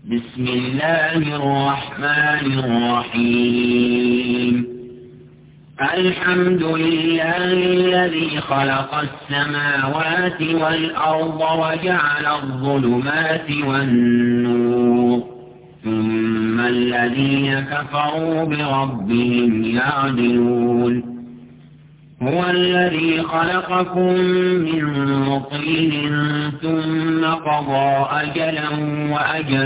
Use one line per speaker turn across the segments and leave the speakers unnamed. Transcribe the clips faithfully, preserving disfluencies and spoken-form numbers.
بسم الله الرحمن الرحيم. الحمد لله الذي خلق السماوات والأرض وجعل الظلمات والنور، ثم الذين كفروا بربهم يعدلون. هو الذي خلقكم من طين ثم قضى أجلا وأجل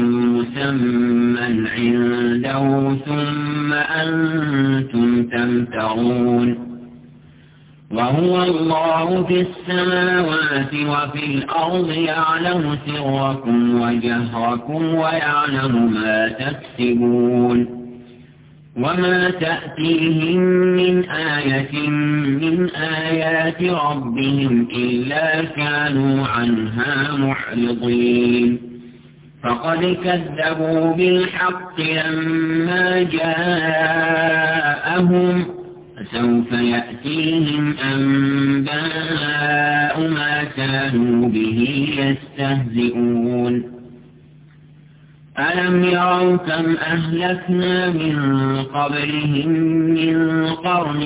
مسمى عنده ثم أنتم تمترون. وهو الله في السماوات وفي الأرض يعلم سركم وجهركم ويعلم ما تكسبون. وما تأتيهم من آية من آيات ربهم إلا كانوا عنها معرضين. فقد كذبوا بالحق لما جاءهم، فسوف يأتيهم أنباء ما كانوا به يستهزئون. ألم يروا كم أهلكنا من قبلهم من قرن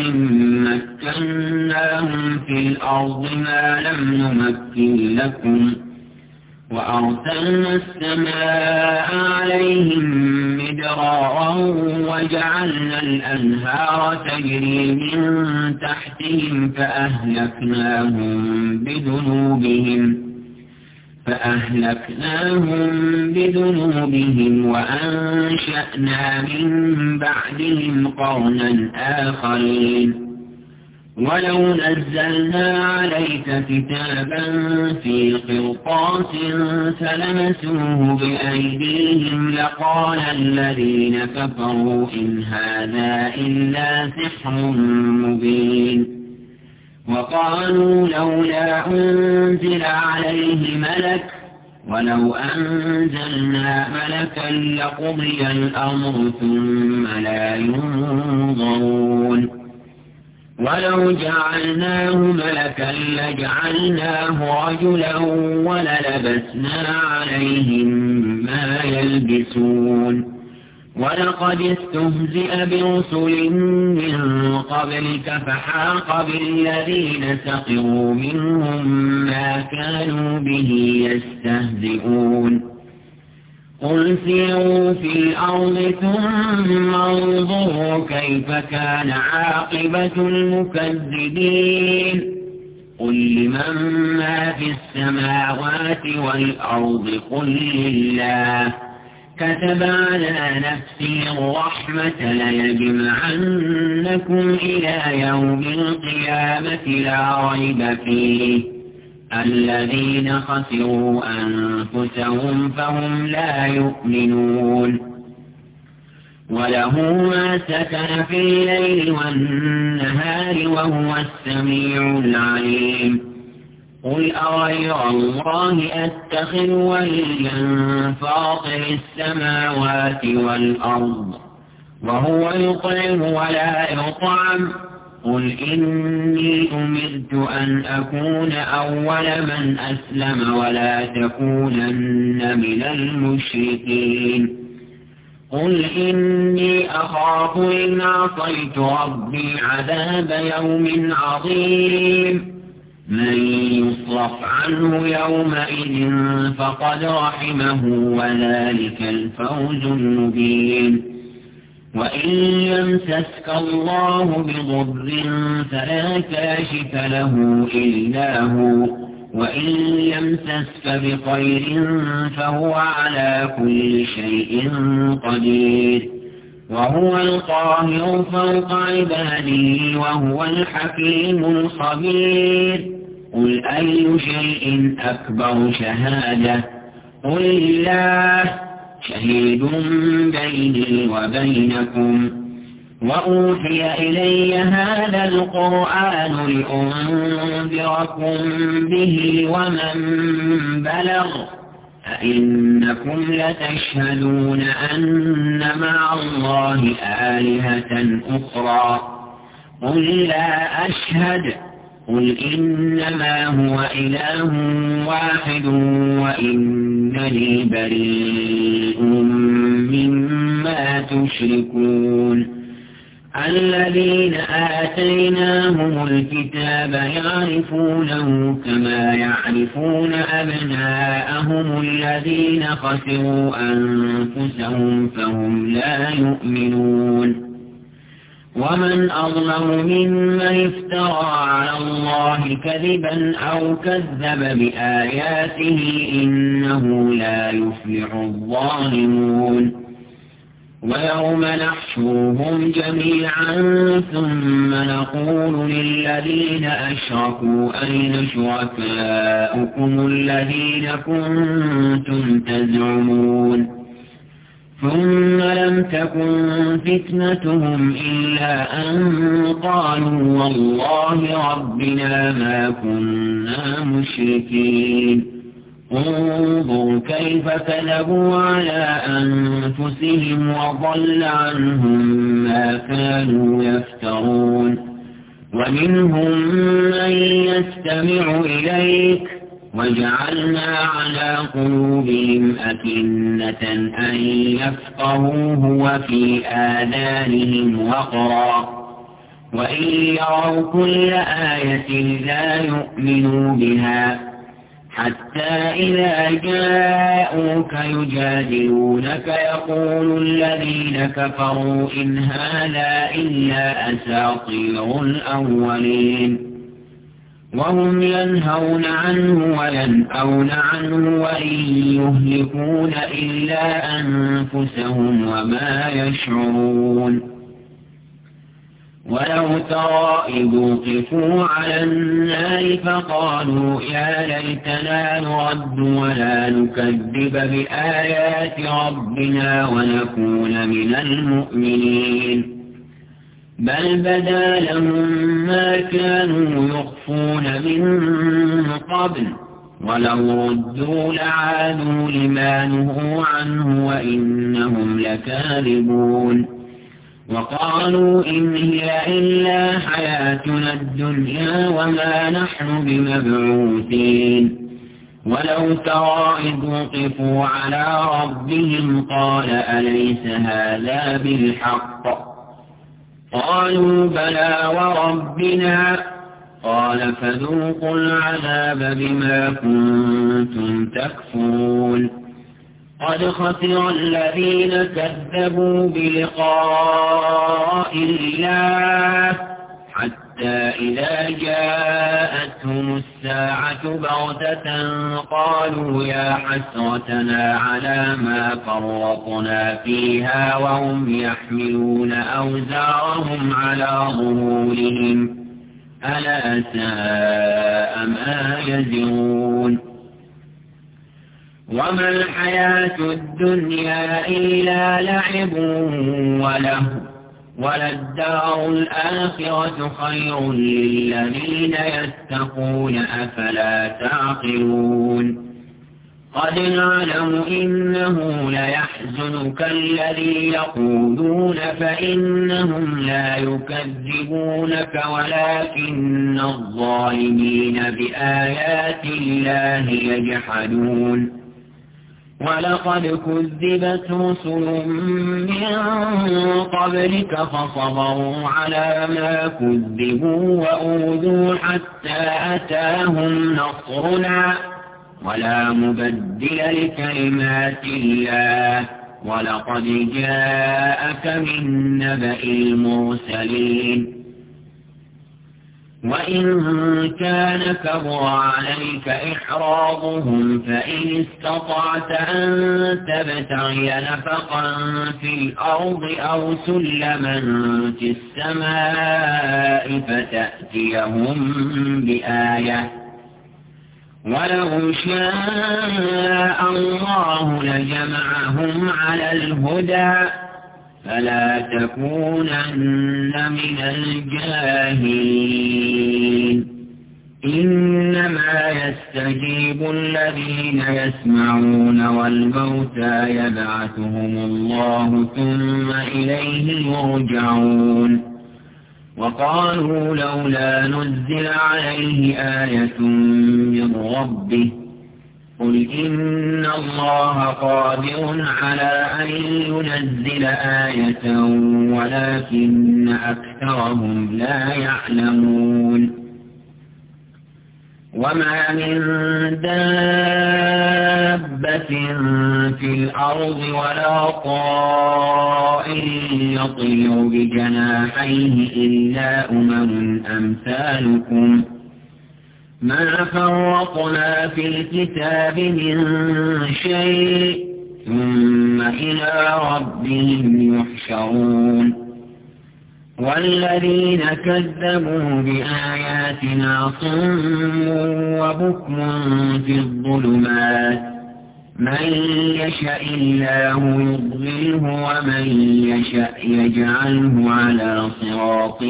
مكناهم في الأرض ما لم نمكن لكم، وأرسلنا السماء عليهم مدرارا وجعلنا الأنهار تجري من تحتهم فأهلكناهم بذنوبهم فأهلكناهم بذنوبهم وأنشأنا من بعدهم قرنا آخرين. ولو نزلنا عليك كتابا في قرطاس فلمسوه بأيديهم لقال الذين كفروا إن هذا إلا سحر مبين. وقالوا لولا أنزل عليه ملك ولو أنزلنا ملكا لقضي الأمر ثم لا ينظرون. ولو جعلناه ملكا لجعلناه رجلا وللبسنا عليهم ما يلبسون. ولقد استهزئ برسل من قبلك فحاق بالذين سخروا منهم ما كانوا به يستهزئون. قل سيروا في الأرض ثم انظروا كيف كان عاقبة المكذبين. قل لمن ما في السماوات والأرض قل لله. كتب على نفسه الرحمة ليجمعنكم إلى يوم القيامة لا ريب فيه. الذين خسروا أنفسهم فهم لا يؤمنون. وله ما سكن في الليل والنهار وهو السميع العليم. قل أغير الله أتخذ وليا فاطر السماوات والأرض وهو يطعم ولا يطعم. قل إني أمرت أن أكون أول من أسلم ولا تكونن من المشركين. قل إني أخاف إن عصيت ربي عذاب يوم عظيم. من يصرف عنه يومئذ فقد رحمه وذلك الفوز المبين. وإن يمسسك الله بضر فلا كاشف له إلا هو، وإن يمسسك بخير فهو على كل شيء قدير. وهو القاهر فوق عباده وهو الحكيم الخبير. قل أي شيء أكبر شهادة؟ قل الله شهيد بيني وبينكم. وأوحي إلي هذا القرآن لأنذركم به ومن بلغ. أئنكم لتشهدون أن مع الله آلهة أخرى؟ قل لا أشهد. قل إنما هو إله واحد وإنني بريء مما تشركون الذين آتيناهم الكتاب يعرفونه كما يعرفون أبناءهم الذين خسروا أنفسهم فهم لا يؤمنون ومن أظلم ممن افترى على الله كذبا أو كذب بآياته إنه لا يفلح الظالمون ويوم نحشرهم جميعا ثم نقول للذين أشركوا أين شركاؤكم الذين كنتم تزعمون ثم لم تكن فتنتهم إلا أن قالوا والله ربنا ما كنا مشركين انظر كيف كذبوا على أنفسهم وضل عنهم ما كانوا يفترون ومنهم من يستمع إليك وجعلنا على قلوبهم أكنة أن يفقهوه وفي آذانهم وقرا وإن يروا كل آية لا يؤمنوا بها حتى إذا جاءوك يجادلونك يقول الذين كفروا إن هذا إلا أساطير الأولين وهم ينهون عنه وينأون عنه وإن يهلكون إلا أنفسهم وما يشعرون ولو ترى إذ وقفوا على النار فقالوا يا ليتنا نرد ولا نكذب بآيات ربنا ونكون من المؤمنين بل بدا لهم ما كانوا يخفون من قبل ولو ردوا لعادوا لما نهوا عنه وإنهم لكاذبون وقالوا إن هي إلا حياتنا الدنيا وما نحن بمبعوثين ولو ترى إذ وقفوا على ربهم قال أليس هذا بالحق قالوا بلى وربنا قال فذوقوا العذاب بما كنتم تكفرون قد خسر الذين كذبوا بلقاء الله حتى إذا جاءتهم الساعة بغتة قالوا يا حسرتنا على ما فرطنا فيها وهم يحملون أوزارهم على ظهورهم ألا ساء ما يزرون وما الحياة الدنيا إلا لعب وله وللدار الآخرة خير للذين يتقون أفلا تعقلون قد نعلم إنه ليحزنك الذي يقولون فإنهم لا يكذبونك ولكن الظالمين بآيات الله يجحدون ولقد كذبت رسل من قبلك فصبروا على ما كذبوا وأوذوا حتى أتاهم نصرنا ولا مبدل لكلمات الله ولقد جاءك من نبأ المرسلين وإن كان كبر عليك إحراضهم فإن استطعت أن تبتغي نفقا في الأرض أو سلما في السماء فتأتيهم بآية ولو شاء الله لجمعهم على الهدى فلا تكونن من الجاهلين إنما يستجيب الذين يسمعون والموتى يبعثهم الله ثم إليه يرجعون وقالوا لولا نزل عليه آية من ربه قل إن الله قادر على أن ينزل آية ولكن أكثرهم لا يعلمون وما من دابة في الأرض ولا طائر يطير بجناحيه إلا أمم أمثالكم ما فرطنا في الكتاب من شيء ثم إلى ربهم يحشرون والذين كذبوا بآياتنا صم وبكم في الظلمات من يشاء الله يضلله ومن يشاء يجعله على صراط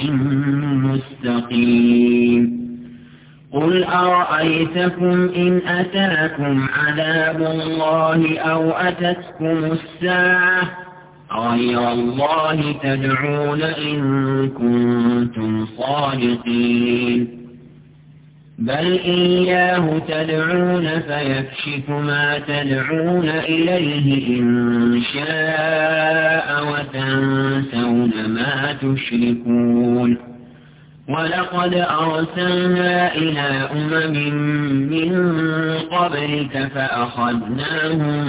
مستقيم قل أرأيتكم إن أتاكم عذاب الله أو أتتكم الساعة غير الله تدعون إن كنتم صادقين بل إياه تدعون فيكشف ما تدعون إليه إن شاء وتنسون ما تشركون ولقد أرسلنا إلى أمم من قبلك فأخذناهم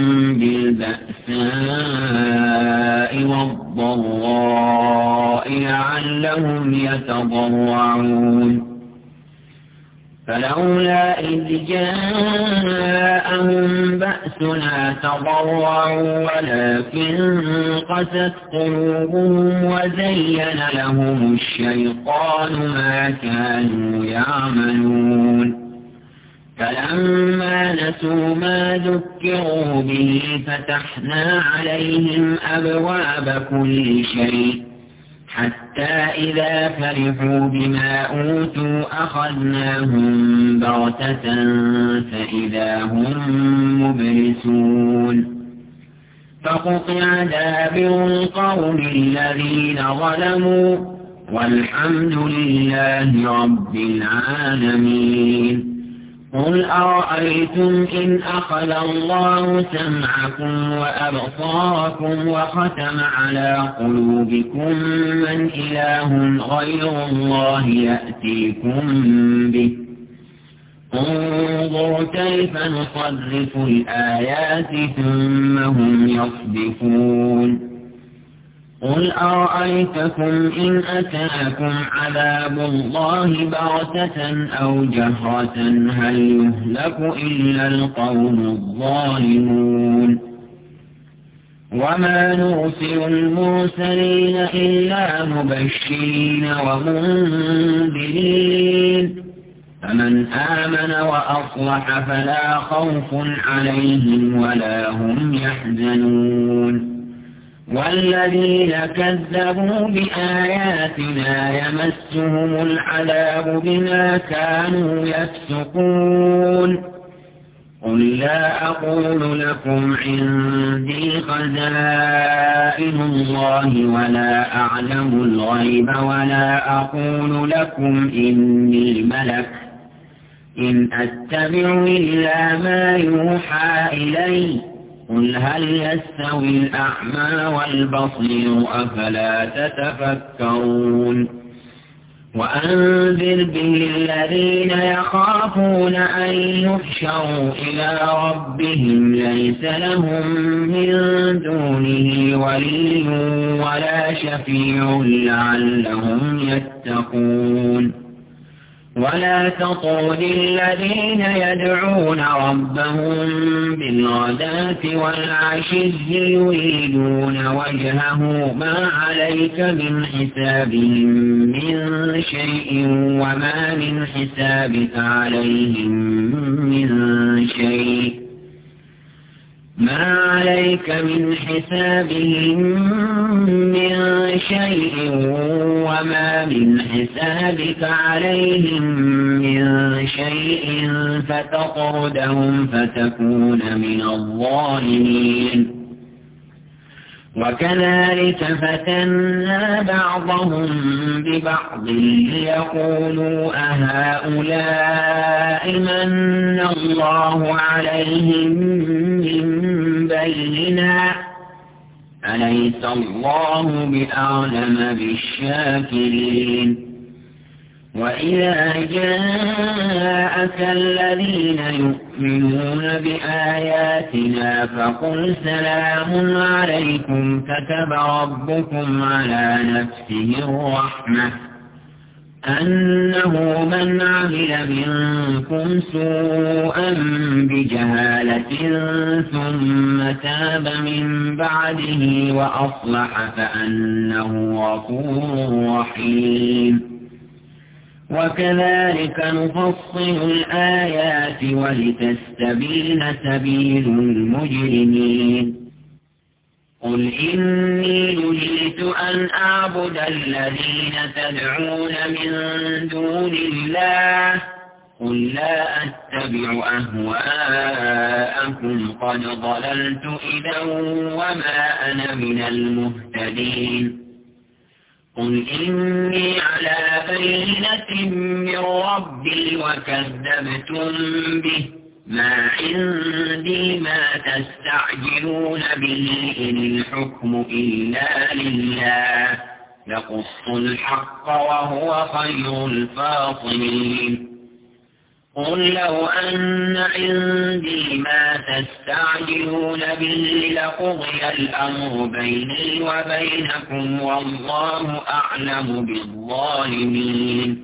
بالبأساء والضراء لعلهم يتضرعون فلولا إذ جاءهم بأسنا تضرعوا ولكن قست قلوبهم وزين لهم الشيطان ما كانوا يعملون فلما نسوا ما ذكروا به فتحنا عليهم أبواب كل شيء حتى إذا فرحوا بما أوتوا أخذناهم بغتة فإذا هم مبلسون فقطع دابر القوم الذين ظلموا والحمد لله رب العالمين قل أرأيتم إن أخذ الله سمعكم وأبصاركم وختم على قلوبكم من إله غير الله يأتيكم به انظر كيف نصرف الآيات ثم هم يصدفون قل أرأيتكم إن أتاكم عذاب الله بغتة أو جهرة هل يهلك إلا القوم الظالمون وما نرسل المرسلين إلا مبشرين ومنذرين فمن آمن وأصلح فلا خوف عليهم ولا هم يحزنون والذين كذبوا بآياتنا يمسهم العذاب بما كانوا يفسقون قل لا أقول لكم عندي خزائن الله ولا أعلم الغيب ولا أقول لكم إني ملك إن أتبع إلا ما يوحى إلي قل هل يستوي الأعمى والبصير أفلا تتفكرون وأنذر به الذين يخافون أن يحشروا إلى ربهم ليس لهم من دونه ولي ولا شفيع لعلهم يتقون ولا تطرد الذين يدعون ربهم بالغداة والعشي يريدون وجهه ما عليك من حسابهم من شيء وما من حسابك عليهم من شيء ما عليك من حسابهم من شيء وما من حسابك عليهم من شيء فتطردهم فتكون من الظالمين وكذلك فتنا بعضهم ببعض ليقولوا أهؤلاء من الله عليهم من بيننا أليس الله بأعلم بالشاكرين وإذا جاءك الذين يؤمنون بآياتنا فقل سلام عليكم كتب ربكم على نفسه الرحمة أنه من عمل منكم سوءا بجهالة ثم تاب من بعده وأصلح فأنه غفور رحيم وكذلك نفصل الآيات ولتستبين سبيل المجرمين قل إني نهيت أن أعبد الذين تدعون من دون الله قل لا أتبع أهواءكم قد ضللت إذا وما أنا من المهتدين قل إني على بينة من ربي وكذبتم به ما عندي ما تستعجلون به إن الحكم إلا لله يقص الحق وهو خير الفاصلين قل لو أن عندي ما تستعجلون به لقضي الأمر بيني وبينكم والله أعلم بالظالمين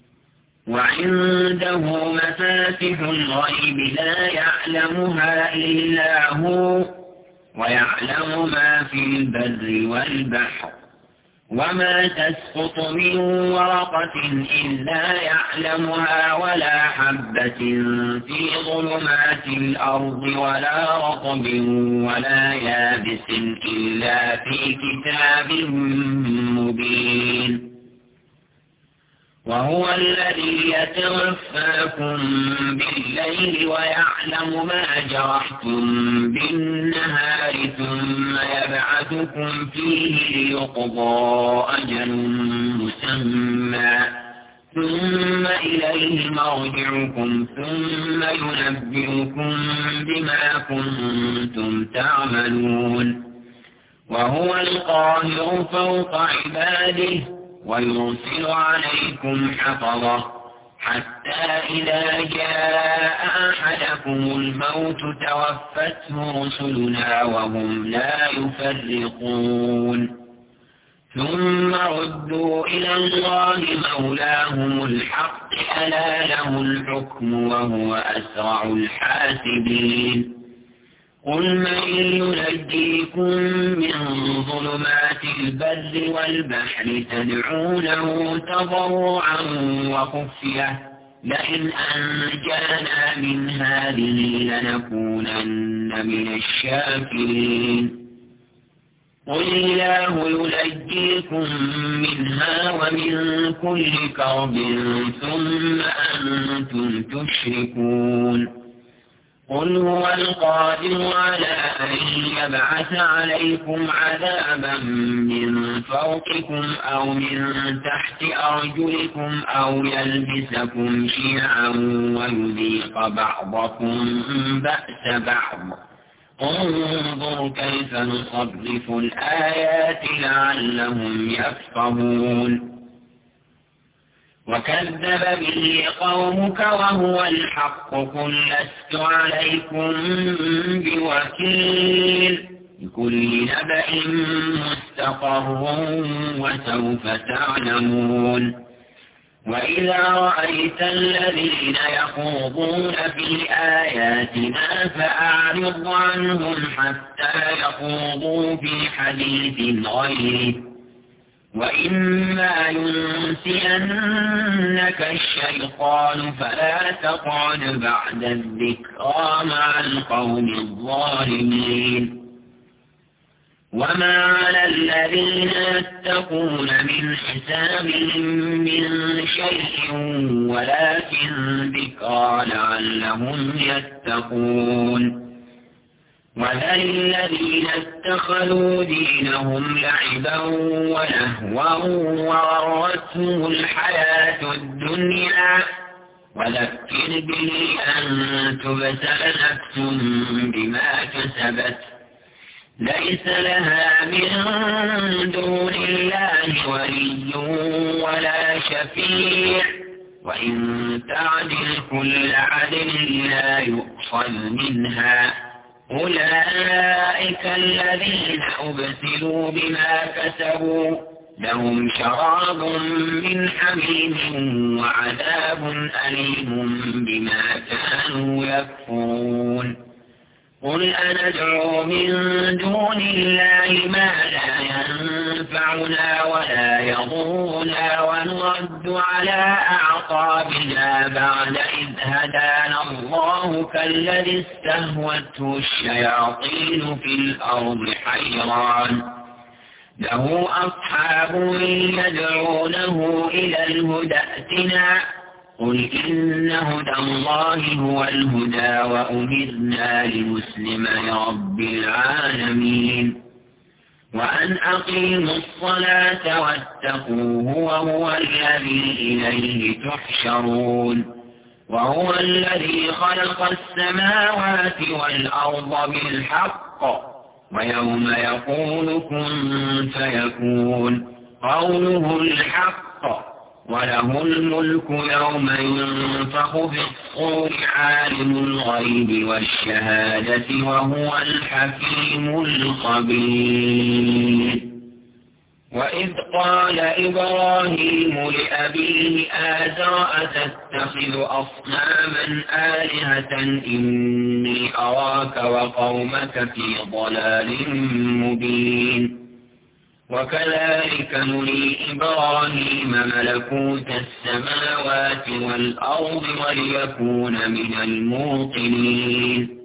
وعنده مفاتح الغيب لا يعلمها إلا هو ويعلم ما في البر والبحر وما تسقط من ورقة إلا يعلمها ولا حبة في ظلمات الأرض ولا رطب ولا يابس إلا في كتاب مبين وهو الذي يتوفاكم بالليل ويعلم ما جرحتم بالنهار ثم يبعثكم فيه ليقضى أجل مسمى ثم إليه مرجعكم ثم ينبئكم بما كنتم تعملون وهو القاهر فوق عباده ويرسل عليكم حفظة حتى إذا جاء أحدكم الموت توفته رسلنا وهم لا يفرقون ثم ردوا إلى الله مولاهم الحق ألا له الحكم وهو أسرع الحاسبين قل من ينجيكم من ظلمات البر والبحر تدعونه تضرعا وخفية لئن أنجانا من هذه لنكونن من الشاكرين قل الله ينجيكم منها ومن كل كرب ثم أنتم تشركون قل هو القادر على أن يبعث عليكم عذابا من فوقكم أو من تحت أرجلكم أو يلبسكم شيعا ويذيق بعضكم بأس بعض انظر كيف نصرف الآيات لعلهم يفقهون وكذب به قومك وهو الحق قل لست عليكم بوكيل لكل نبأ مستقر وسوف تعلمون وإذا رأيت الذين يخوضون في آياتنا فأعرض عنهم حتى يخوضوا في حديث غيره وإما ينسينك الشيطان فلا تقعد بعد الذكرى مع القوم الظالمين وما على الذين يتقون من حسابهم من شيء ولكن ذكرى لعلهم يتقون وذل الذين اتخذوا دينهم لعبا ولهوا وغرتهم الحياة الدنيا وذكر به أن تبتل نفس بما كسبت ليس لها من دون الله ولي ولا شفيع وإن تعدل كل عدل لا يؤخذ منها أولئك الذين أبسلوا بما كسبوا لهم شراب من حميم وعذاب أليم بما كانوا يكفرون قل أندعو من دون الله ما لا ينفعنا ولا يضرنا ونرد على أعقابنا بعد إذ هدانا الله كالذي استهوته الشياطين في الأرض حيران له أصحاب يدعونه إلى الهدى ائتنا قل إن هدى الله هو الهدى وأمرنا لنسلم لرب العالمين وأن أقيموا الصلاة واتقوه وهو الذي إليه تحشرون وهو الذي خلق السماوات والأرض بالحق ويوم يقول كن فيكون قوله الحق وله الملك يوم ينفخ في الصور عالم الغيب والشهادة وهو الحكيم الخبير وإذ قال إبراهيم لأبيه آزر أتتخذ أصناما آلهة إني أراك وقومك في ضلال مبين وكذلك نري إبراهيم ملكوت السماوات والأرض وليكون من الموقنين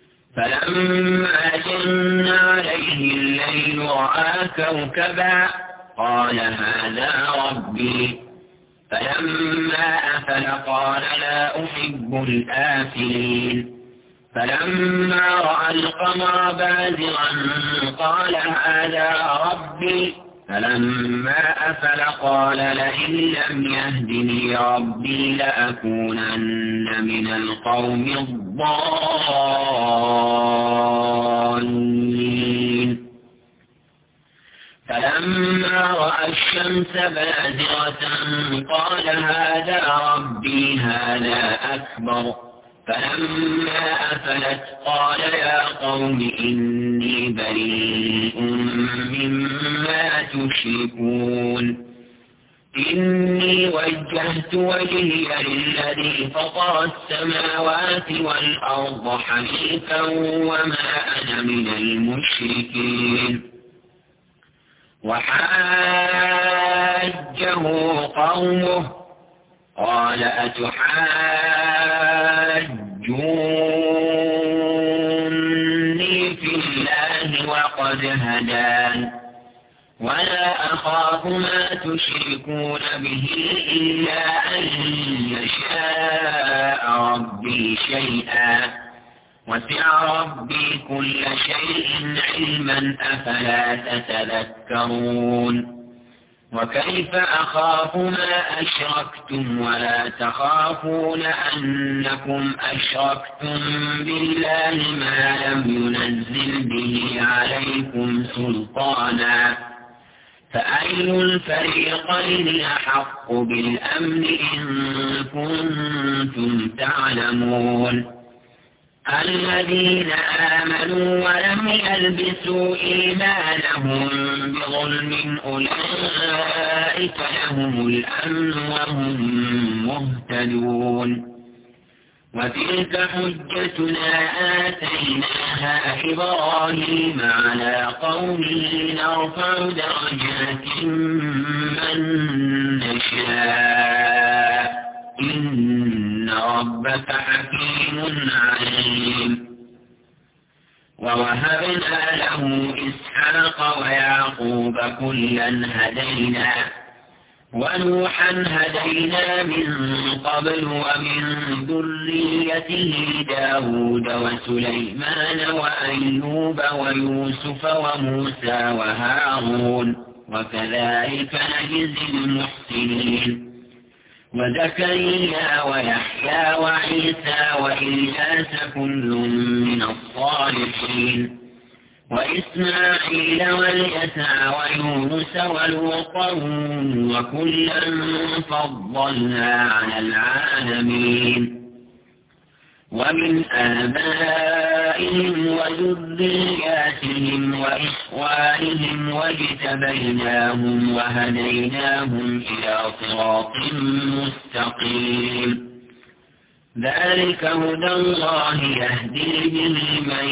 فلما جن عليه الليل رأى كوكبا قال هذا ربي فلما أفل قال لا أحب الآفلين فلما رأى القمر بازغا قال هذا ربي فلما أفل قال لئن لم يهدني ربي لأكونن من القوم الضالين فلما رأى الشمس بازغة قال هذا ربي هذا أكبر فلما أفلت قال يا قوم إني بريء مما تشركون إني وجهت وجهي للذي فطر السماوات والأرض حنيفا وما أنا من المشركين وحاجه قومه قال أتحاجوني في الله وقد هدان ولا أخاف ما تشركون به إلا أن يشاء ربي شيئا وسع ربي كل شيء علما أفلا تتذكرون وكيف أخاف ما أشركتم ولا تخافون أنكم أشركتم بالله ما لم ينزل به عليكم سلطانا فأي الفريقين أحق بالأمن إن كنتم تعلمون الذين آمنوا ولم يلبسوا إيمانهم بظلم أولئك لهم الأمن وهم مهتدون وتلك حجتنا آتيناها إبراهيم على قومه نرفع درجات من نشاء إن ربك حكيم عليم ووهبنا له إسحاق ويعقوب كلا هدينا ونوحا هدينا من قبل ومن ذريته داود وسليمان وأيوب ويوسف وموسى وهارون وكذلك نجزي المحسنين وزكريا ويحيى وعيسى وإلياس كل من الصالحين وإسماعيل واليسع ويونس ولوطا وكلا فضلنا على العالمين ومن آبائهم وذرياتهم وإخوانهم واجتبيناهم وهديناهم إلى صراط مستقيم ذلك هدى الله يهدي به من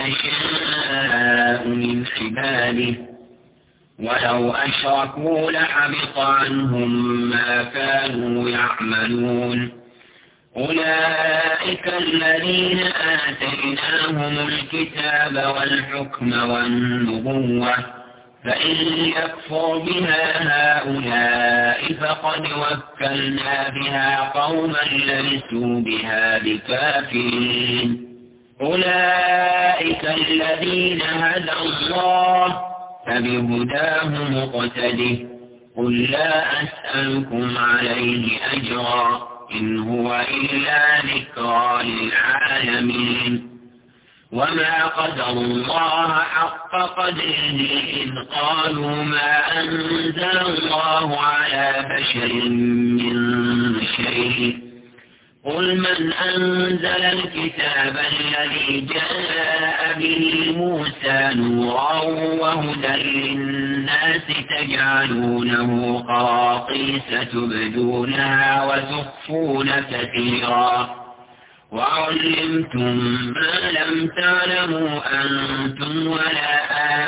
يشاء من عباده ولو أشركوا لحبط عنهم ما كانوا يعملون أولئك الذين آتيناهم الكتاب والحكم والنبوة فإن يكفر بها هؤلاء فقد وكلنا بها قوما ليسوا بها بكافرين أولئك الذين هدى الله فبهداه مقتده قل لا أسألكم عليه أجرا إن هو إلا ذكرى للعالمين وما قدر الله حق قدره إذ قالوا ما أنزل الله على بشر من شيء قل من أنزل الكتاب الذي جاء به موسى نورا وهدى للناس تجعلونه قراطيس تبدونها وتخفون كثيرا وعلمتم ما لم تعلموا أنتم ولا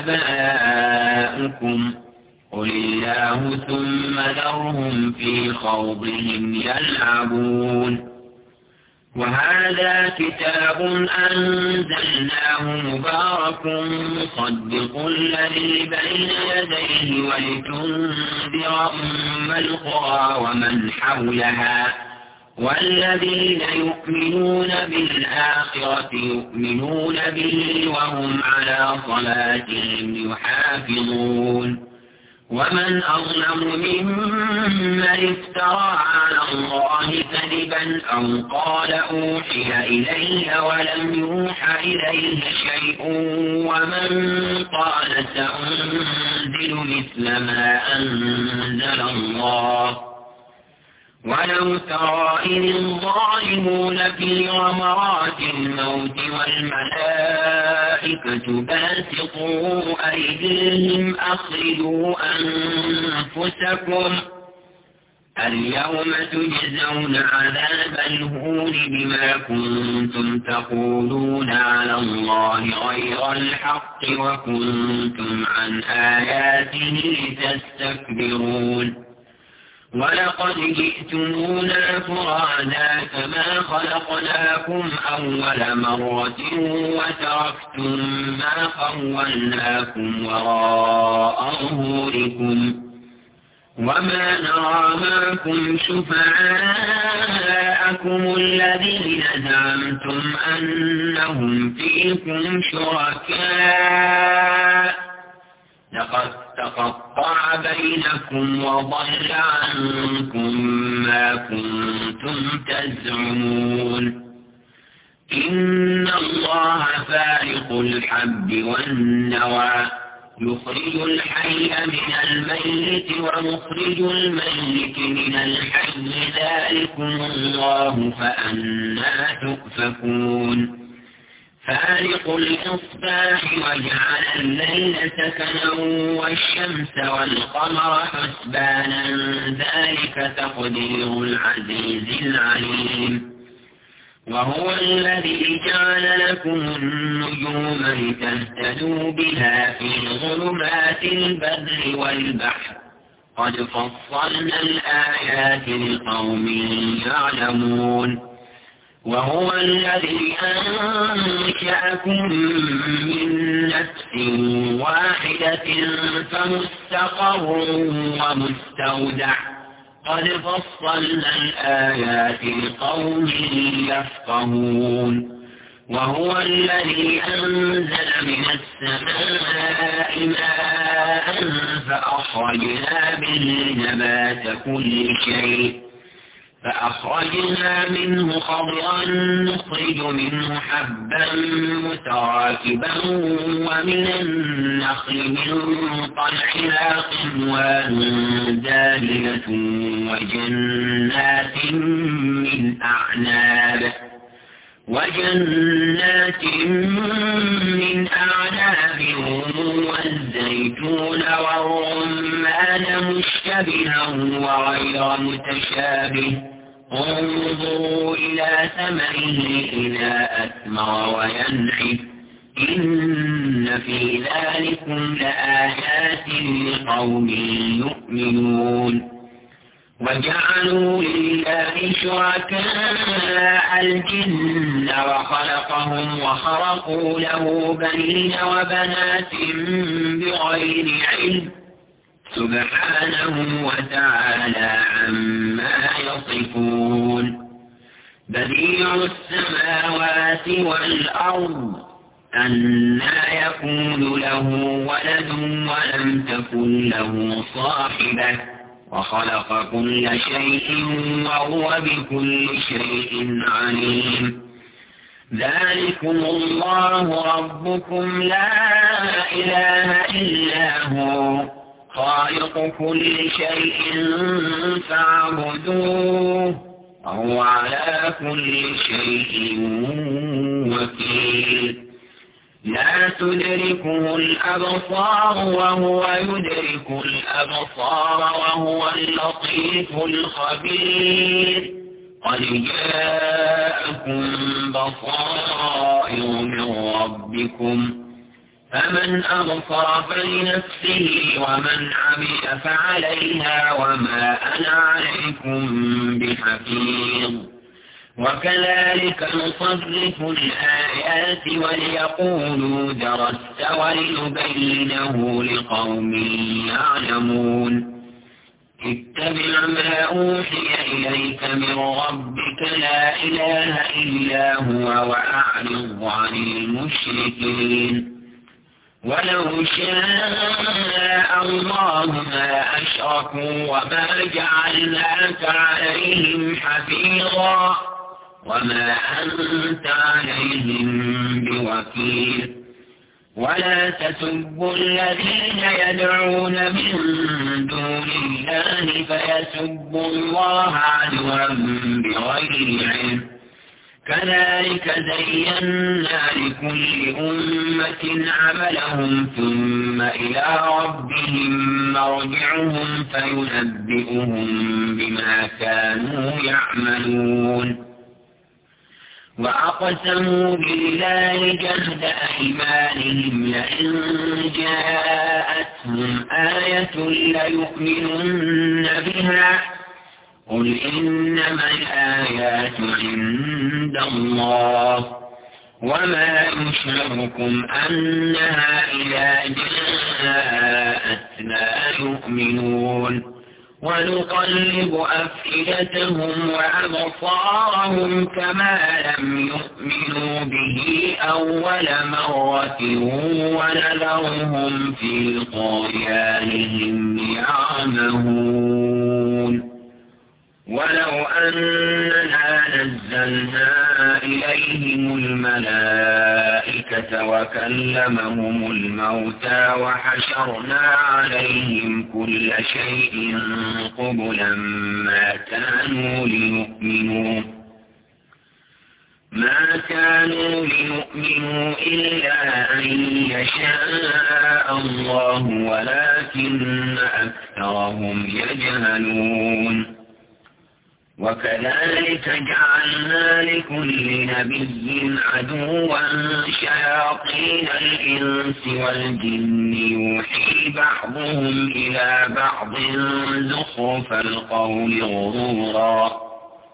آباؤكم قل الله ثم ذرهم في خوضهم يلعبون وهذا كتاب أنزلناه مبارك مصدق الذي بين يديه ولتنذر أم القرى ومن حولها والذين يؤمنون بالآخرة يؤمنون به وهم على صلاتهم يحافظون ومن أظلم ممن افترى على الله كذبا أو قال أوحي إلي ولم يوحى إليه شيء ومن قال سأنزل مثل ما أنزل الله ولو ترى إذ الظالمون في غمرات الموت والملائكة باسطوا أيديهم أخرجوا أنفسكم اليوم تجزون عذاب الهون بما كنتم تقولون على الله غير الحق وكنتم عن آياته تستكبرون ولقد جئتمونا فرادا كما خلقناكم أول مرة وتركتم ما خولناكم وراء ظهوركم وما نرى معكم شفعاءكم الذين زعمتم أنهم فيكم شركاء لقد تقطع بينكم وضل عنكم ما كنتم تزعمون إن الله فارق الحب والنوى يخرج الحي من الميت ومخرج الميت من الحي ذلكم الله فأنى تؤفكون فالق الإصباح وجعل الليل سكنا والشمس والقمر حسبانا ذلك تقدير العزيز العليم وهو الذي جعل لكم النجوم لتهتدوا بها في ظلمات البر والبحر قد فصلنا الآيات لقوم يعلمون وهو الذي أنشأكم من نفس واحدة فمستقر ومستودع قد فصلنا الآيات لقوم يفقهون وهو الذي أنزل من السماء ماء فأخرجنا به نبات كل شيء فأخرجنا منه خضرا نخرج منه حبا متراكبا ومن النخل من طلعها قنوان دانية وجنات من أعناب وجنات من أعناب والزيتون والرمان مشتبها وغير متشابه انظروا إلى ثمره إذا أثمر وينعم إن في ذلكم لآيات لقوم يؤمنون وجعلوا لله شركاء الجن وخلقهم وخرقوا له بنين وبنات بغير علم سبحانه وتعالى عما يصفون بديع السماوات والأرض أنى يكون له ولد ولم تكن له صاحبة وخلق كل شيء وهو بكل شيء عليم ذلكم الله ربكم لا إله إلا هو خالق كل شيء فاعبدوه وهو على كل شيء وكيل لا تدركه الأبصار وهو يدرك الأبصار وهو اللطيف الخبير قد جاءكم بصائر من ربكم فمن أبصر فلنفسه ومن عمل فعليها وما أنا عليكم بحفيظ وكذلك نصرف الآيات وليقولوا درست ولنبينه لقوم يعلمون اتبع ما أوحي إليك من ربك لا إله إلا هو وأعرض عن المشركين ولو شاء الله ما أشركوا وما جعلناك عليهم حفيظا وما أنت عليهم بوكيل ولا تسبوا الذين يدعون من دون الله فيسبوا الله عدوا بغير علم كذلك زينا لكل أمة عملهم ثم إلى ربهم مرجعهم فينبئهم بما كانوا يعملون وأقسموا بالله جهد أيمانهم لئن جاءتهم آية ليؤمنن بها قل إنما الآيات عند الله وما يشعركم أنها إذا جاءت لا يؤمنون ونقلب أفئدتهم وأبصارهم كما لم يؤمنوا به أول مرة ونذرهم في طغيانهم يعمهون ولو أننا نزلنا إليهم الملائكة وكلمهم الموتى وحشرنا عليهم كل شيء قبلا ما كانوا ليؤمنوا ما كانوا ليؤمنوا إلا أن يشاء الله ولكن أكثرهم يجهلون وكذلك جعلنا لكل نبي عدوا شياطين الإنس والجن يوحي بعضهم إلى بعض زخرف القول غرورا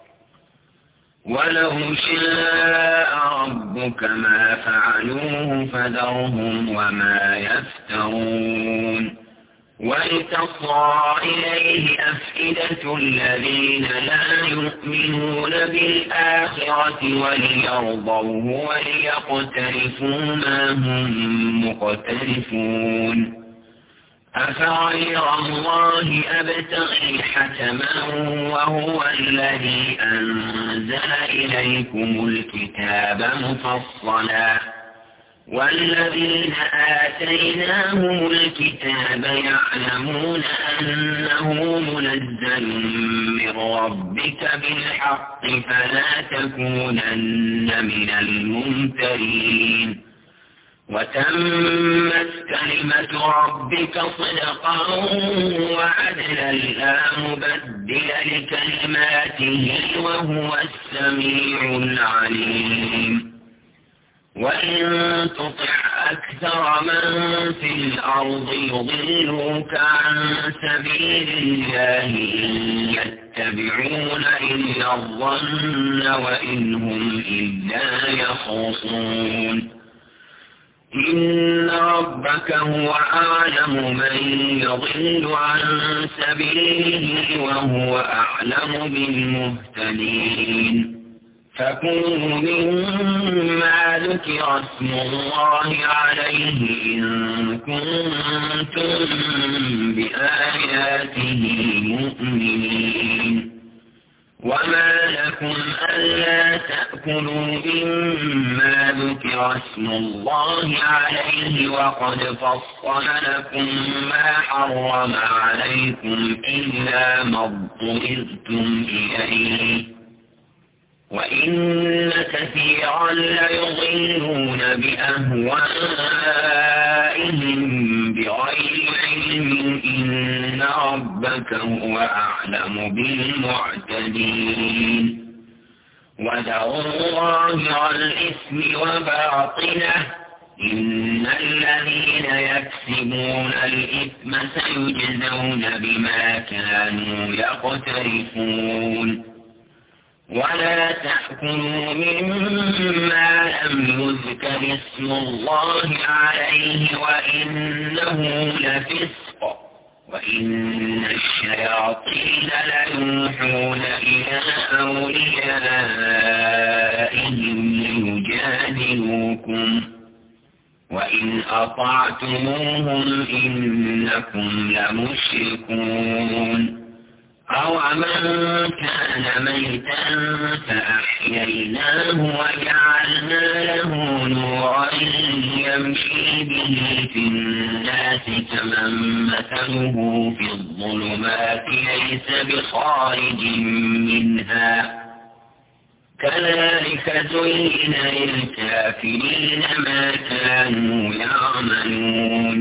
ولو شاء ربك ما فعلوه فذرهم وما يفترون ولتصغى إليه أفئدة الذين لا يؤمنون بالآخرة وليرضوه وليقترفوا ما هم مقترفون أفغير الله أبتغي حكما وهو الذي أنزل إليكم الكتاب مفصلا والذين آتيناهم الكتاب يعلمون أنه منزل من ربك بالحق فلا تكونن من الممترين وتمت كلمة ربك صدقا وعدلا لا مبدل لكلماته وهو السميع العليم وإن تطع أكثر من في الأرض يضلوك عن سبيل الله إن يتبعون إلا الظن وإن هم إلا يخرصون إن ربك هو أعلم من يضل عن سبيله وهو أعلم بالمهتدين فكلوا مما ذكر اسم الله عليه إن كنتم بآياته مؤمنين وما لكم ألا تأكلوا مما ذكر اسم الله عليه وقد فصل لكم ما حرم عليكم إلا ما اضطررتم إليه وإن كثيرا ليضلون بأهوائهم بغير علم إن ربك هو أعلم بالمعتدين وذروا ظاهر الإثم وباطنه إن الذين يكسبون الإثم سيجزون بما كانوا يقترفون ولا تأكلوا مما لم يذكر اسم الله عليه وإنه لفسق وإن الشياطين ليوحون إلى أوليائهم ليجادلوكم وإن أطعتموهم إنكم لمشركون أومن كان ميتا فأحييناه وجعلنا له نورا يمشي به في الناس كمن مثله في الظلمات ليس بخارج منها كذلك زين للكافرين ما كانوا يعملون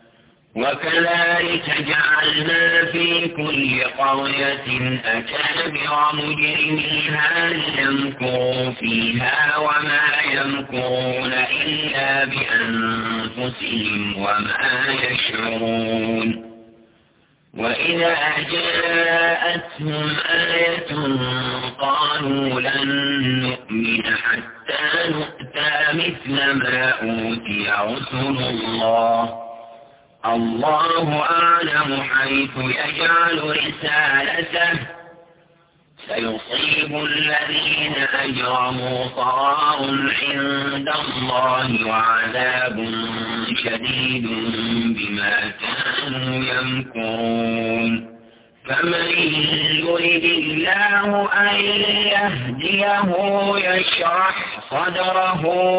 وكذلك جعلنا في كل قرية أكابر مجرميها ليمكروا فيها وما يمكرون إلا بأنفسهم وما يشعرون وإذا جاءتهم آية قالوا لن نؤمن حتى نؤتى مثل ما أوتي رسل الله الله أعلم حيث يجعل رسالته سيصيب الذين أجرموا صغار عند الله وعذاب شديد بما كانوا يمكرون فمن يرد الله أن يهديه يشرح صدره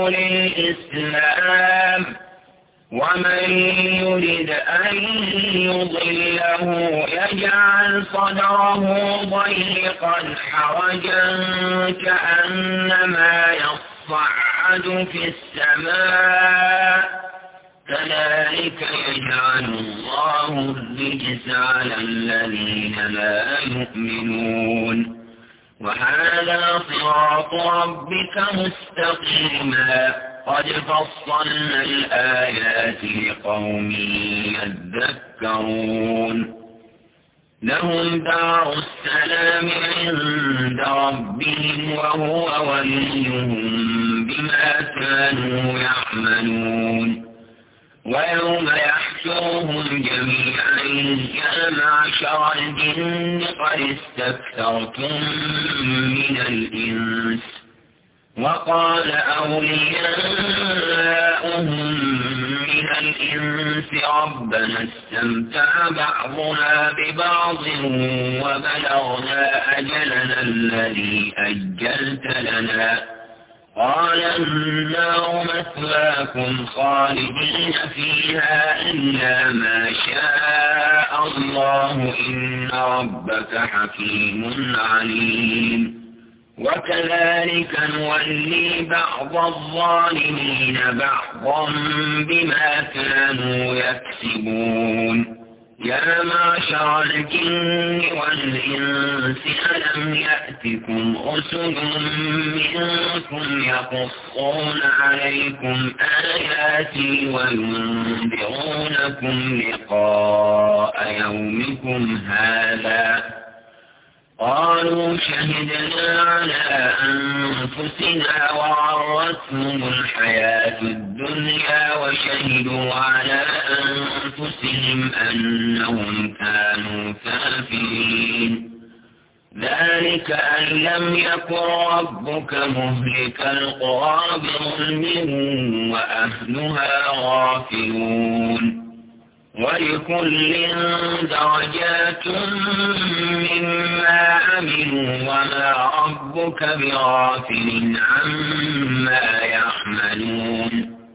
للإسلام ومن يرد أن يضله يجعل صدره ضيقا حرجا كأنما يصعد في السماء كذلك يجعل الله الرجس على الذين لا يؤمنون وهذا صراط ربك مستقيما قد فصلنا الآيات لقوم يذكرون لهم دار السلام عند ربهم وهو وليهم بما كانوا يعملون ويوم يحشرهم جميعا يا معشر الجن قد استكثرتم من الإنس. وقال أولياؤهم من الإنس ربنا استمتع بعضنا ببعض وبلغنا أجلنا الذي أجلت لنا قال النار مثواكم خالدين فيها إلا ما شاء الله إن ربك حكيم عليم. وكذلك نولي بعض الظالمين بعضا بما كانوا يكسبون. يا معشر الجن والإنس ألم يأتكم رسل منكم يقصون عليكم آياتي وينذرونكم لقاء يومكم هذا قالوا شهدنا على أنفسنا وغرتهم الحياة الدنيا وشهدوا على أنفسهم أنهم كانوا كافرين. ذلك أن لم يكن ربك مهلك القرى بظلم وأهلها غافلون. ولكل درجات مما عملوا وما ربك بغافل عما يعملون.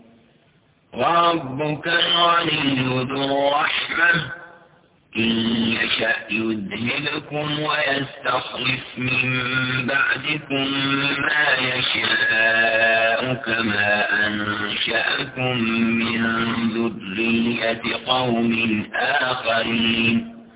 وربك الغني ذو الرحمة إن يشأ يذهبكم ويستخلف من بعدكم ما يشاء كما أنشأكم من ذرية قوم آخرين.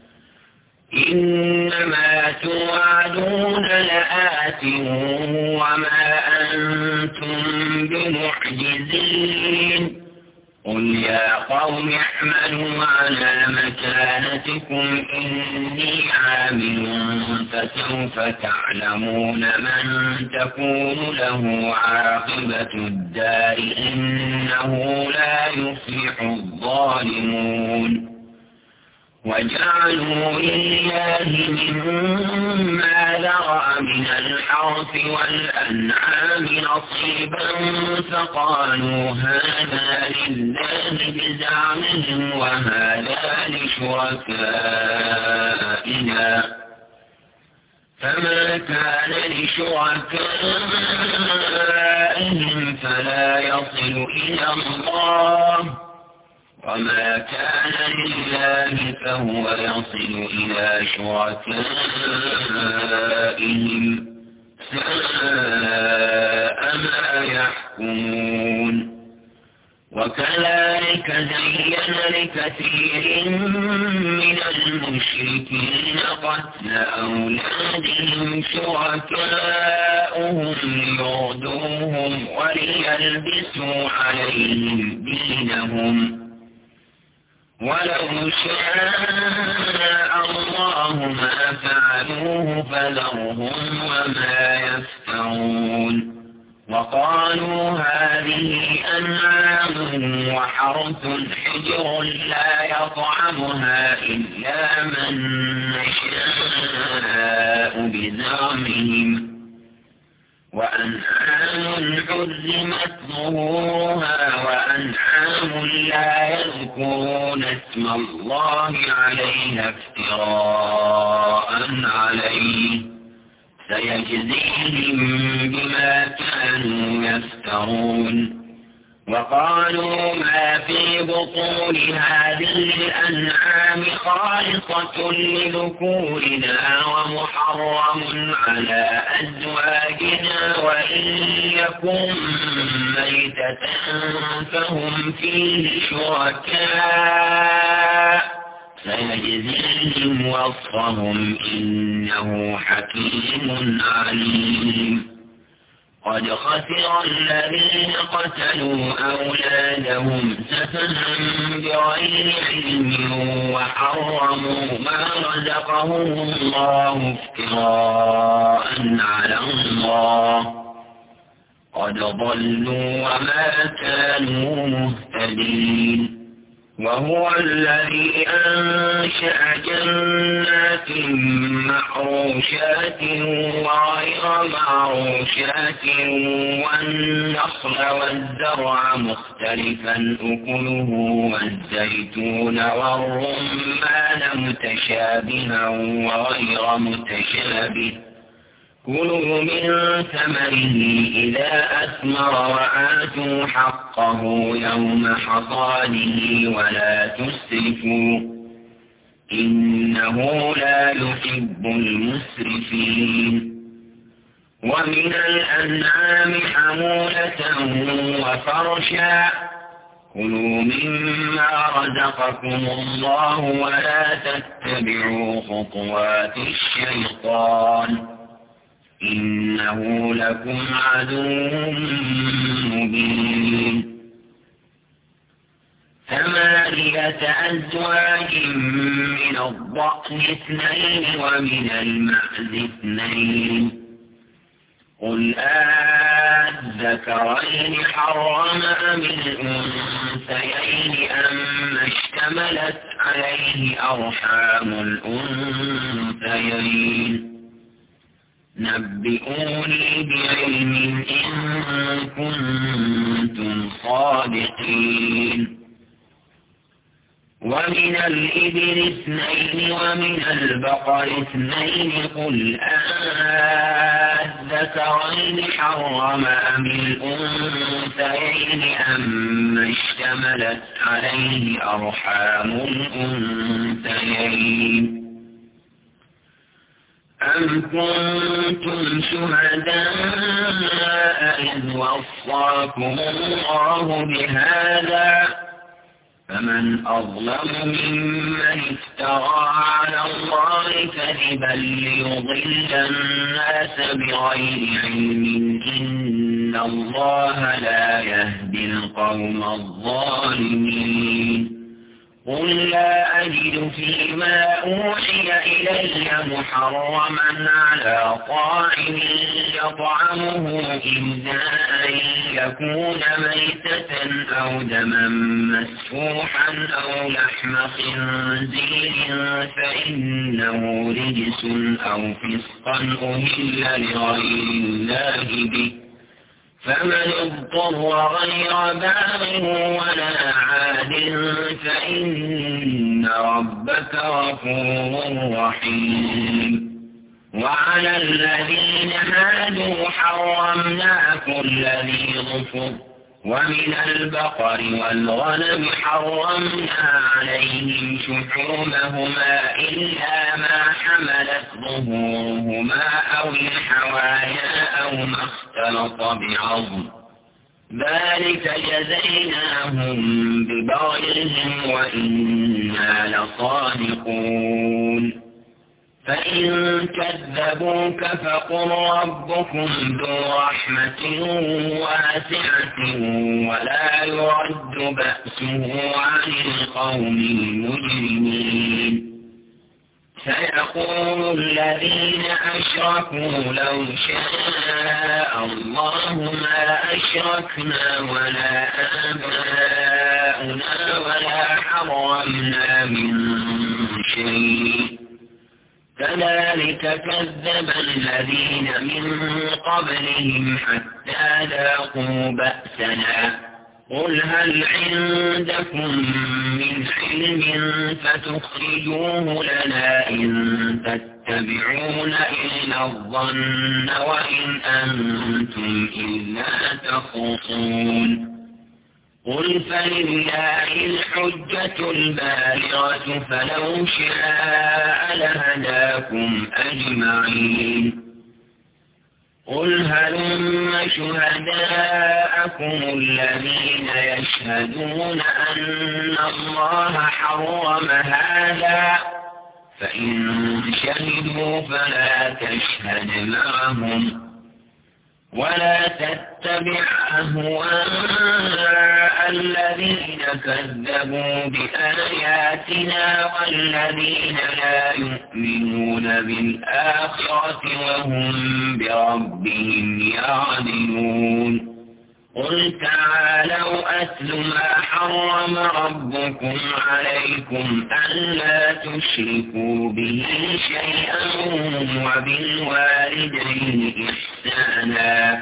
إنما توعدون لآت وما أنتم بمعجزين. قل يا قوم اعملوا على مكانتكم إني عامل فسوف تعلمون من تكون له عاقبة الدار إنه لا يفلح الظالمون. وجعلوا لله مما ذرأ من الحرث والأنعام نصيبا فقالوا هذا لله بزعمهم وهذا لشركائنا فما كان لشركائهم فلا يصل إلى الله وما كان لله فهو يصل إلى شركائهم ساء ما يحكمون. وكذلك زين لكثير من المشركين قتل أولادهم شركاؤهم ليردوهم وليلبسوا عليهم دينهم ولو شاء الله ما فعلوه فذرهم وما يفترون. وقالوا هذه أنعام وحرث حجر لا يطعمها إلا من نشاء بزعمهم وأنعام حرمت ظهورها وأنعام لا يذكرون اسم الله عليها افتراء عليه سيجزيهم بما كانوا يفترون. وقالوا ما في بطون هذه الأنعام خالصة لذكورنا ومحرم على أزواجنا وإن يكن ميتة فهم فيه شركاء سيجزيهم وصفهم إنه حكيم عليم. قد خسر الذين قتلوا أولادهم سفها بغير علم وحرموا ما رزقهم الله افتراء على الله قد ضلوا وما كانوا مهتدين. وهو الذي أنشأ جنات معروشات وغير معروشات والنخل والزرع مختلفا أكله والزيتون والرمان متشابها وغير متشابه كلوا من ثمره إذا أثمر وآتوا حقه يوم حصاده ولا تسرفوا إنه لا يحب المسرفين ومن الأنعام حمولة وفرشا كلوا مما رزقكم الله ولا تتبعوا خطوات الشيطان إنه لكم عدو مبين ثمانية أزواج من الضأن اثنين ومن المعز اثنين قل أذكرين حرم أم الأنثيين أم اشتملت عليه أرحام الأنثيين نبئوني بعلم إن كنتم صادقين ومن الإبل اثنين ومن البقر اثنين قل أذكرين حرم أم الأنثيين أم اشتملت عليه أرحام الأنثيين أم كنتم شهداء إذ وصاكم الله بهذا فمن أظلم ممن افترى على الله كذبا ليضل الناس بغير علم إن الله لا يهدي القوم الظالمين قل لا أجد فيما أوحي إلي محرما على طاعم يطعمه إلا أن يكون ميتة أو دما مسفوحا أو لحم خنزير فإنه رجس أو فسقا أهل لغير الله به فمن اضطر غير باغ ولا عاد فإن ربك غفور رحيم وعلى الذين هادوا حرمنا كل ذي ظفر ومن البقر والغنم حرمنا عليهم شحومهما إلا ما حملت ظهورهما أو الحوايا أو ما اختلط بعظم ذلك جزيناهم ببغيهم وإنا لصادقون فإن كذبوك فقل ربكم ذو رحمة واسعة ولا يرد بأسه عن القوم المجرمين سيقول الذين أشركوا لو شاء الله ما أشركنا ولا آباؤنا ولا حرمنا من شيء كذلك كذب الذين من قبلهم حتى ذاقوا بأسنا قل هل عندكم من علم فتخرجوه لنا إن تتبعون إلا الظن وإن أنتم إلا تخرصون قل فلله الحجة البالغة فلو شاء لهداكم أجمعين قل هلم شهداءكم الذين يشهدون أن الله حرم هذا فإن شهدوا فلا تشهد معهم ولا تتبع أهواء الذين كذبوا بآياتنا والذين لا يؤمنون بالآخرة وهم بربهم يعدلون قل تعالوا أتل ما حرم ربكم عليكم ألا تشركوا به شيئا وبالوالدين إحسانا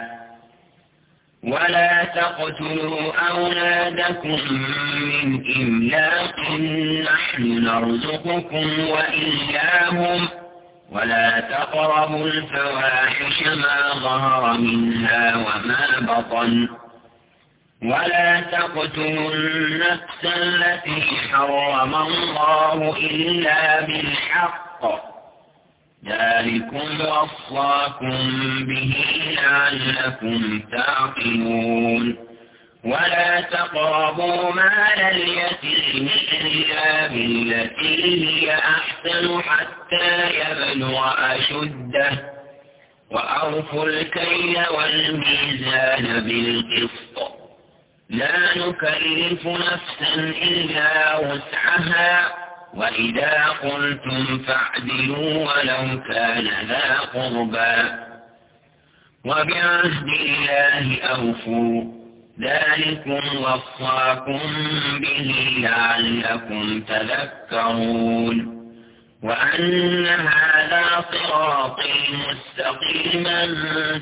ولا تقتلوا أولادكم من إملاق نحن نرزقكم وإياهم ولا تقربوا الفواحش ما ظهر منها وما بطن ولا تقتلوا النفس التي حرم الله إلا بالحق ذلكم وصاكم به لعلكم تعقلون ولا تقربوا مال اليتيم إلا بالتي هي أحسن حتى يبلغ أشده وأوفوا الكيل والميزان بالقسط لا نكلف نفسا إلا وسعها وإذا قلتم فاعدلوا ولو كان ذا قربى وبعهد الله أوفوا ذلكم وصاكم به لعلكم تذكرون وأن هذا صراطي مستقيما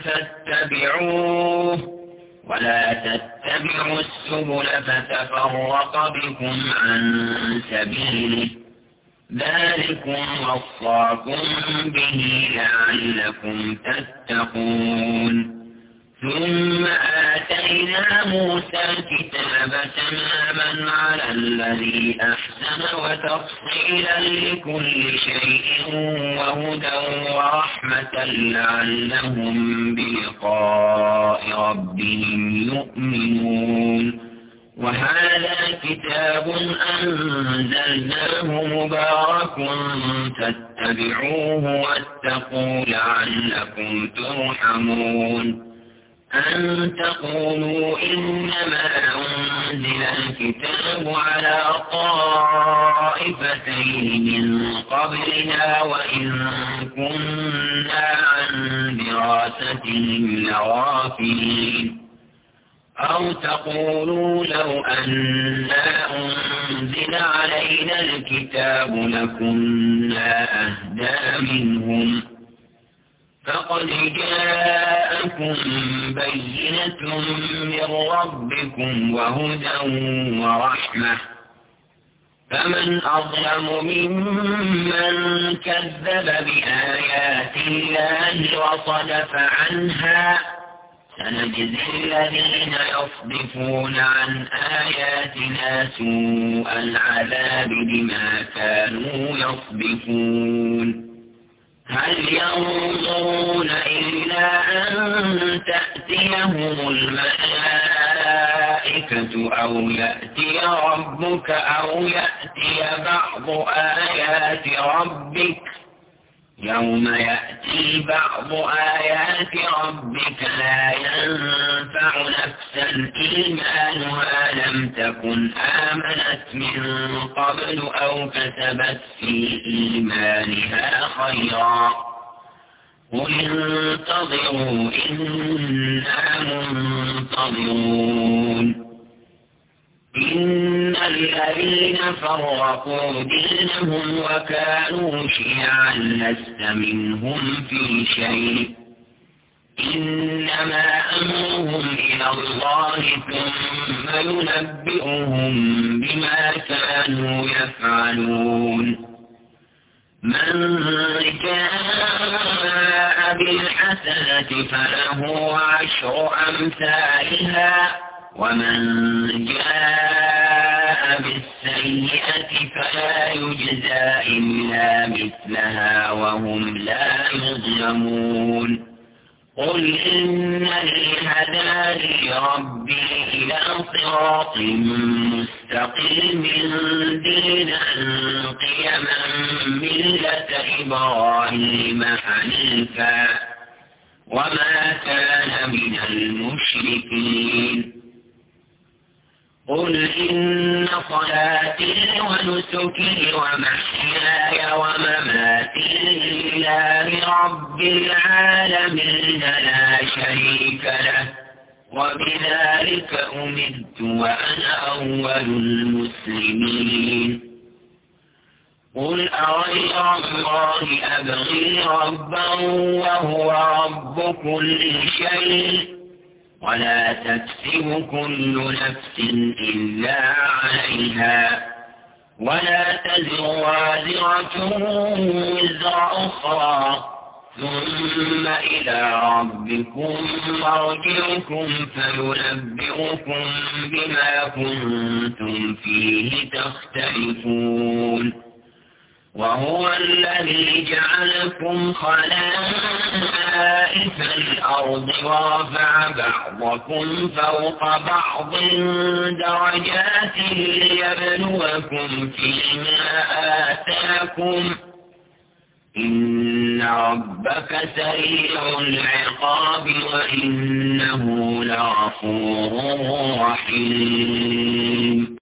فاتبعوه ولا تتبعوا السبل فتفرق بكم عن سبيله ذلكم وصاكم به لعلكم تتقون ثم آتينا موسى الكتاب تماما على الذي أحسن وتفصيلا لكل شيء وهدى ورحمة لعلهم بلقاء ربهم يؤمنون وهذا كتاب أنزلناه مبارك فاتبعوه واتقوا لعلكم ترحمون أن تقولوا إنما أنزل الكتاب على طائفتين من قبلنا وإن كنا عن دراستهم لغافلين أو تقولوا لو أنا أنزل علينا الكتاب لكنا أهدى منهم فقد جاءكم بينة من ربكم وهدى ورحمة فمن أظلم ممن كذب بآيات الله وصدف عنها سنجزي الذين يصدفون عن آياتنا سوء العذاب بما كانوا يصدفون هل ينظرون إلا أن تأتيهم الملائكة أو يأتي ربك أو يأتي بعض آيات ربك يوم يأتي بعض آيات ربك لا ينفع نفسا إيمانها لم تكن آمنت من قبل أو كسبت في إيمانها خيرا قل انتظروا إنا منتظرون إن الذين فرقوا دينهم وكانوا شيعا لست منهم في شيء إنما أمرهم إلى الله ثم ينبئهم بما كانوا يفعلون من جاء بالحسنة فله عشر أمثالها ومن جاء بالسيئة فلا يجزى إلا مثلها وهم لا يظلمون قل إنني هداني ربي إلى صراط مستقيم دينا قيما ملة إبراهيم حنيفا وما كان من المشركين قل إن صلاتي ونسكي ومحياي ومماتي لله رب العالمين لا شريك له وبذلك أمرت وأنا أول المسلمين قل أغير الله أبغي ربا وهو رب كل شيء ولا تكسب كل نفس إلا عليها ولا تزر وازرة وزر أخرى ثم إلى ربكم مرجعكم فينبئكم بما كنتم فيه تختلفون وهو الذي جعلكم خلائف الأرض ورفع بعضكم فوق بعض درجات ليبلوكم فيما آتاكم إن ربك سريع العقاب وإنه لغفور رحيم